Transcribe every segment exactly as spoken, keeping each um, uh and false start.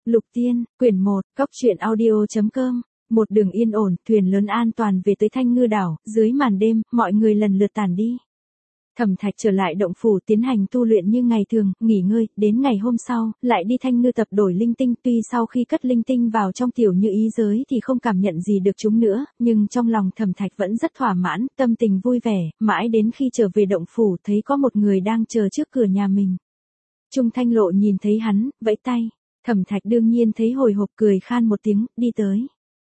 Lục Tiên, quyển một, cóc truyện audio chấm com. Một đường yên ổn, thuyền lớn an toàn về tới Thanh Ngư đảo, dưới màn đêm, mọi người lần lượt tản đi. Thẩm Thạch trở lại động phủ tiến hành tu luyện như ngày thường, nghỉ ngơi, đến ngày hôm sau, lại đi Thanh Ngư tập đổi linh tinh, tuy sau khi cất linh tinh vào trong tiểu như ý giới thì không cảm nhận gì được chúng nữa, nhưng trong lòng Thẩm Thạch vẫn rất thỏa mãn, tâm tình vui vẻ, mãi đến khi trở về động phủ thấy có một người đang chờ trước cửa nhà mình. Trung Thanh Lộ nhìn thấy hắn, vẫy tay, Thẩm Thạch đương nhiên thấy hồi hộp cười khan một tiếng, đi tới.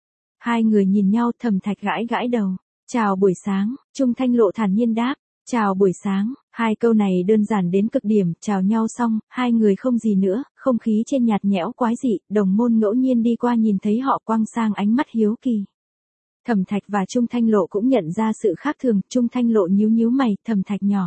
Hai người nhìn nhau, Thẩm Thạch gãi gãi đầu, chào buổi sáng, Trung Thanh Lộ thản nhiên đáp. Chào buổi sáng, hai câu này đơn giản đến cực điểm, chào nhau xong, hai người không gì nữa, không khí trên nhạt nhẽo quái dị, đồng môn ngẫu nhiên đi qua nhìn thấy họ quăng sang ánh mắt hiếu kỳ. Thẩm Thạch và Trung Thanh Lộ cũng nhận ra sự khác thường, Trung Thanh Lộ nhíu nhíu mày, Thẩm Thạch nhỏ.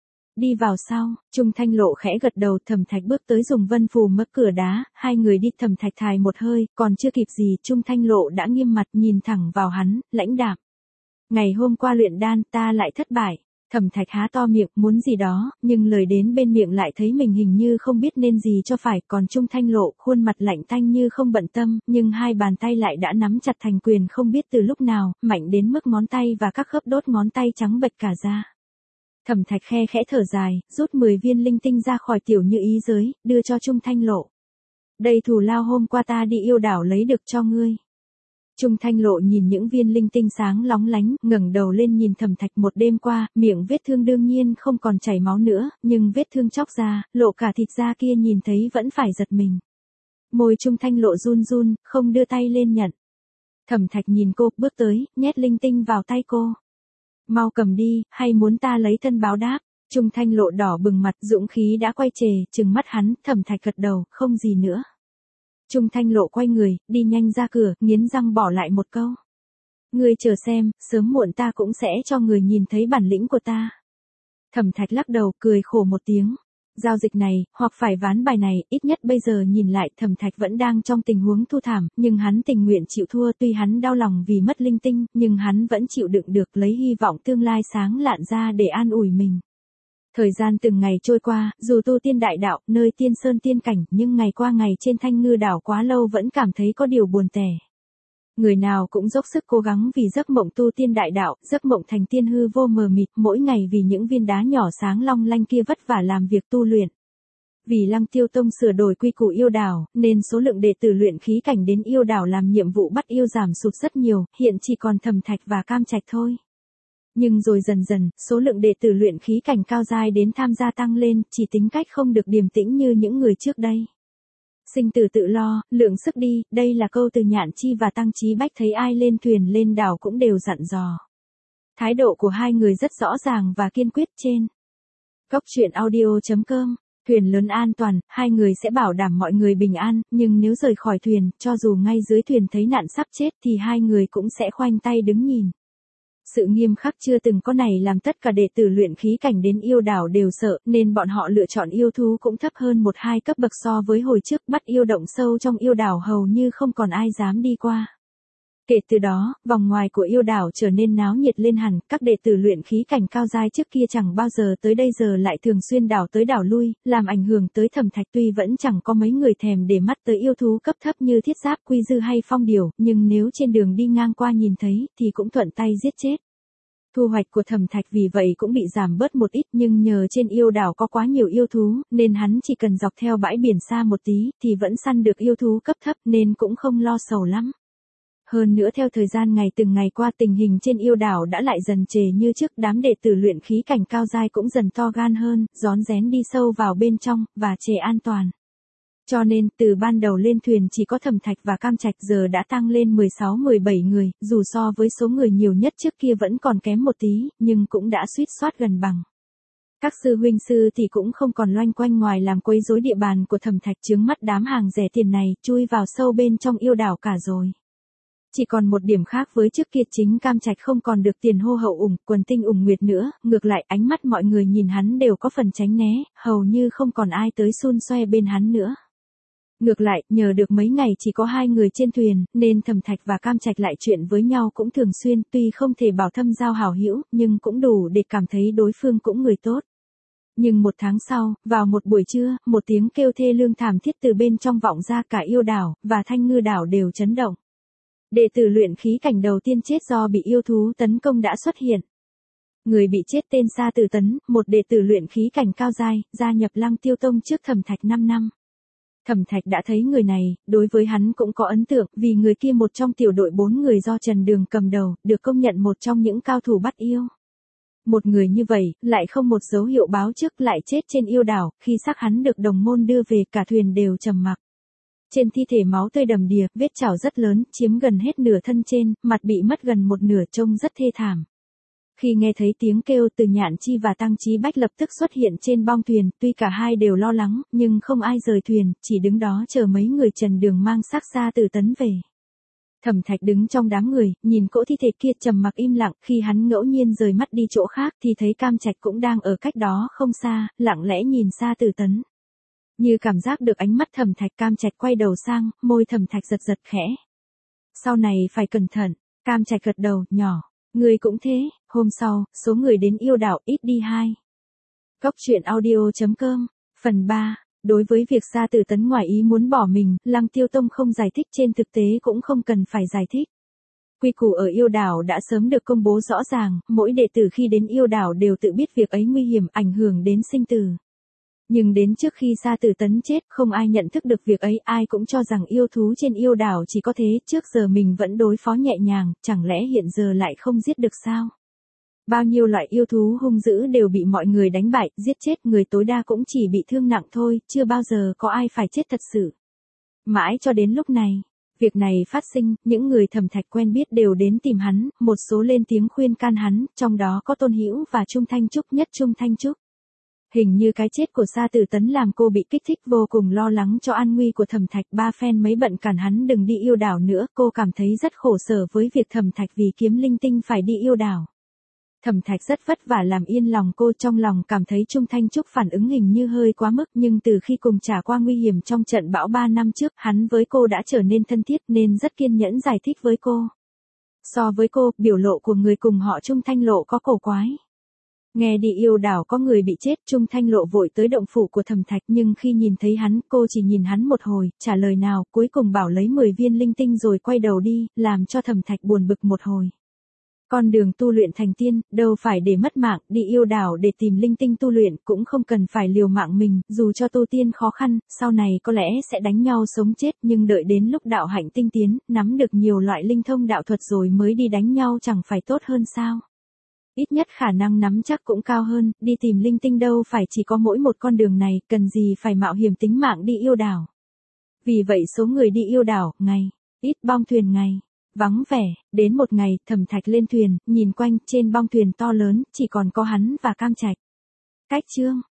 Đi vào sau, Trung Thanh Lộ khẽ gật đầu, Thẩm Thạch bước tới dùng vân phù mở cửa đá, hai người đi, Thẩm Thạch thài một hơi, còn chưa kịp gì, Trung Thanh Lộ đã nghiêm mặt nhìn thẳng vào hắn, lãnh đạm. Ngày hôm qua luyện đan ta lại thất bại. Thẩm Thạch há to miệng, muốn gì đó, nhưng lời đến bên miệng lại thấy mình hình như không biết nên gì cho phải, còn Trung Thanh Lộ, khuôn mặt lạnh tanh như không bận tâm, nhưng hai bàn tay lại đã nắm chặt thành quyền không biết từ lúc nào, mạnh đến mức ngón tay và các khớp đốt ngón tay trắng bệch cả ra. Thẩm Thạch khe khẽ thở dài, rút mười viên linh tinh ra khỏi tiểu như ý giới, đưa cho Trung Thanh Lộ. Đây thù lao hôm qua ta đi yêu đảo lấy được cho ngươi. Trung Thanh Lộ nhìn những viên linh tinh sáng lóng lánh, ngẩng đầu lên nhìn Thẩm Thạch, một đêm qua, miệng vết thương đương nhiên không còn chảy máu nữa, nhưng vết thương chóc ra, lộ cả thịt da kia nhìn thấy vẫn phải giật mình. Môi Trung Thanh Lộ run run, không đưa tay lên nhận. Thẩm Thạch nhìn cô, bước tới, nhét linh tinh vào tay cô. Mau cầm đi, hay muốn ta lấy thân báo đáp? Trung Thanh Lộ đỏ bừng mặt, dũng khí đã quay chề, trừng mắt hắn, Thẩm Thạch gật đầu, không gì nữa. Trung Thanh Lộ quay người, đi nhanh ra cửa, nghiến răng bỏ lại một câu. Ngươi chờ xem, sớm muộn ta cũng sẽ cho người nhìn thấy bản lĩnh của ta. Thẩm Thạch lắc đầu, cười khổ một tiếng. Giao dịch này, hoặc phải ván bài này, ít nhất bây giờ nhìn lại, Thẩm Thạch vẫn đang trong tình huống thê thảm, nhưng hắn tình nguyện chịu thua, tuy hắn đau lòng vì mất linh tinh, nhưng hắn vẫn chịu đựng được, lấy hy vọng tương lai sáng lạn ra để an ủi mình. Thời gian từng ngày trôi qua, dù tu tiên đại đạo, nơi tiên sơn tiên cảnh, nhưng ngày qua ngày trên Thanh Ngư đảo quá lâu vẫn cảm thấy có điều buồn tẻ. Người nào cũng dốc sức cố gắng vì giấc mộng tu tiên đại đạo, giấc mộng thành tiên hư vô mờ mịt, mỗi ngày vì những viên đá nhỏ sáng long lanh kia vất vả làm việc tu luyện. Vì Lăng Tiêu Tông sửa đổi quy củ yêu đảo, nên số lượng đệ tử luyện khí cảnh đến yêu đảo làm nhiệm vụ bắt yêu giảm sụt rất nhiều, hiện chỉ còn Thẩm Thạch và Cam Trạch thôi. Nhưng rồi dần dần, số lượng đệ tử luyện khí cảnh cao giai đến tham gia tăng lên, chỉ tính cách không được điềm tĩnh như những người trước đây. Sinh tử tự lo, lượng sức đi, đây là câu từ Nhạn Chi và Tăng Chí Bách thấy ai lên thuyền lên đảo cũng đều dặn dò. Thái độ của hai người rất rõ ràng và kiên quyết trên. Cóc truyện audio chấm com, thuyền lớn an toàn, hai người sẽ bảo đảm mọi người bình an, nhưng nếu rời khỏi thuyền, cho dù ngay dưới thuyền thấy nạn sắp chết thì hai người cũng sẽ khoanh tay đứng nhìn. Sự nghiêm khắc chưa từng có này làm tất cả đệ tử luyện khí cảnh đến yêu đảo đều sợ, nên bọn họ lựa chọn yêu thú cũng thấp hơn một hai cấp bậc so với hồi trước, bắt yêu động sâu trong yêu đảo hầu như không còn ai dám đi qua. Kể từ đó, vòng ngoài của yêu đảo trở nên náo nhiệt lên hẳn, các đệ tử luyện khí cảnh cao giai trước kia chẳng bao giờ tới đây giờ lại thường xuyên đảo tới đảo lui, làm ảnh hưởng tới Thẩm Thạch, tuy vẫn chẳng có mấy người thèm để mắt tới yêu thú cấp thấp như thiết giáp, quy dư hay phong điểu, nhưng nếu trên đường đi ngang qua nhìn thấy, thì cũng thuận tay giết chết. Thu hoạch của Thẩm Thạch vì vậy cũng bị giảm bớt một ít, nhưng nhờ trên yêu đảo có quá nhiều yêu thú, nên hắn chỉ cần dọc theo bãi biển xa một tí, thì vẫn săn được yêu thú cấp thấp, nên cũng không lo sầu lắm. Hơn nữa theo thời gian ngày từng ngày qua, tình hình trên yêu đảo đã lại dần trề như trước, đám đệ tử luyện khí cảnh cao giai cũng dần to gan hơn, rón rén đi sâu vào bên trong, và trề an toàn. Cho nên, từ ban đầu lên thuyền chỉ có Thẩm Thạch và Cam Trạch, giờ đã tăng lên mười sáu mười bảy người, dù so với số người nhiều nhất trước kia vẫn còn kém một tí, nhưng cũng đã suýt soát gần bằng. Các sư huynh sư thì cũng không còn loanh quanh ngoài làm quấy rối địa bàn của Thẩm Thạch, chướng mắt đám hàng rẻ tiền này, chui vào sâu bên trong yêu đảo cả rồi. Chỉ còn một điểm khác với trước kia, chính Cam Trạch không còn được tiền hô hậu ủng, quần tinh ủng nguyệt nữa, ngược lại ánh mắt mọi người nhìn hắn đều có phần tránh né, hầu như không còn ai tới xun xoe bên hắn nữa. Ngược lại, nhờ được mấy ngày chỉ có hai người trên thuyền, nên Thẩm Thạch và Cam Trạch lại chuyện với nhau cũng thường xuyên, tuy không thể bảo thâm giao hảo hữu, nhưng cũng đủ để cảm thấy đối phương cũng người tốt. Nhưng một tháng sau, vào một buổi trưa, một tiếng kêu thê lương thảm thiết từ bên trong vọng ra, cả yêu đảo, và Thanh Ngư đảo đều chấn động. Đệ tử luyện khí cảnh đầu tiên chết do bị yêu thú tấn công đã xuất hiện. Người bị chết tên Sa Tử Tấn, một đệ tử luyện khí cảnh cao giai, gia nhập Lăng Tiêu Tông trước Thẩm Thạch năm năm. Thẩm Thạch đã thấy người này, đối với hắn cũng có ấn tượng, vì người kia một trong tiểu đội bốn người do Trần Đường cầm đầu, được công nhận một trong những cao thủ bắt yêu. Một người như vậy, lại không một dấu hiệu báo trước, lại chết trên yêu đảo, khi xác hắn được đồng môn đưa về, cả thuyền đều trầm mặc. Trên thi thể máu tươi đầm đìa, vết chảo rất lớn, chiếm gần hết nửa thân trên, mặt bị mất gần một nửa, trông rất thê thảm. Khi nghe thấy tiếng kêu, Từ Nhạn Chi và Tăng Chí Bách lập tức xuất hiện trên bong thuyền, tuy cả hai đều lo lắng, nhưng không ai rời thuyền, chỉ đứng đó chờ mấy người Trần Đường mang xác Sa Tử Tấn về. Thẩm Thạch đứng trong đám người, nhìn cỗ thi thể kia trầm mặc im lặng, khi hắn ngẫu nhiên rời mắt đi chỗ khác thì thấy Cam Trạch cũng đang ở cách đó không xa, lặng lẽ nhìn Sa Tử Tấn. Như cảm giác được ánh mắt Thẩm Thạch, Cam Trạch quay đầu sang, môi Thẩm Thạch giật giật khẽ. Sau này phải cẩn thận, Cam Trạch gật đầu, nhỏ, người cũng thế. Hôm sau, số người đến yêu đảo ít đi hai. Góc truyện audio chấm com, phần ba. Đối với việc Sa Tử Tấn ngoài ý muốn bỏ mình, Lăng Tiêu Tông không giải thích, trên thực tế cũng không cần phải giải thích. Quy củ ở yêu đảo đã sớm được công bố rõ ràng, mỗi đệ tử khi đến yêu đảo đều tự biết việc ấy nguy hiểm, ảnh hưởng đến sinh tử. Nhưng đến trước khi Sa Tử Tấn chết, không ai nhận thức được việc ấy, ai cũng cho rằng yêu thú trên yêu đảo chỉ có thế, trước giờ mình vẫn đối phó nhẹ nhàng, chẳng lẽ hiện giờ lại không giết được sao? Bao nhiêu loại yêu thú hung dữ đều bị mọi người đánh bại, giết chết, người tối đa cũng chỉ bị thương nặng thôi, chưa bao giờ có ai phải chết thật sự. Mãi cho đến lúc này, việc này phát sinh, những người Thẩm Thạch quen biết đều đến tìm hắn, một số lên tiếng khuyên can hắn, trong đó có Tôn Hữu và Trung Thanh Trúc, nhất Trung Thanh Trúc. Hình như cái chết của Sa Tử Tấn làm cô bị kích thích, vô cùng lo lắng cho an nguy của Thẩm Thạch, ba phen mấy bận cản hắn đừng đi yêu đảo nữa, cô cảm thấy rất khổ sở với việc Thẩm Thạch vì kiếm linh tinh phải đi yêu đảo. Thẩm Thạch rất vất vả làm yên lòng cô, trong lòng cảm thấy Trung Thanh Trúc phản ứng hình như hơi quá mức, nhưng từ khi cùng trải qua nguy hiểm trong trận bão ba năm trước, hắn với cô đã trở nên thân thiết nên rất kiên nhẫn giải thích với cô. So với cô, biểu lộ của người cùng họ Trung Thanh Lộ có cổ quái. Nghe đi yêu đảo có người bị chết, Trung Thanh Lộ vội tới động phủ của Thẩm Thạch, nhưng khi nhìn thấy hắn, cô chỉ nhìn hắn một hồi, trả lời nào, cuối cùng bảo lấy mười viên linh tinh rồi quay đầu đi, làm cho Thẩm Thạch buồn bực một hồi. Con đường tu luyện thành tiên, đâu phải để mất mạng, đi yêu đảo để tìm linh tinh tu luyện, cũng không cần phải liều mạng mình, dù cho tu tiên khó khăn, sau này có lẽ sẽ đánh nhau sống chết, nhưng đợi đến lúc đạo hạnh tinh tiến, nắm được nhiều loại linh thông đạo thuật rồi mới đi đánh nhau chẳng phải tốt hơn sao? Ít nhất khả năng nắm chắc cũng cao hơn, đi tìm linh tinh đâu phải chỉ có mỗi một con đường này, cần gì phải mạo hiểm tính mạng đi yêu đảo. Vì vậy số người đi yêu đảo, ngày, ít bong thuyền ngày. Vắng vẻ, đến một ngày, Thẩm Thạch lên thuyền, nhìn quanh, trên bong thuyền to lớn, chỉ còn có hắn và Cam Trạch. Cách chương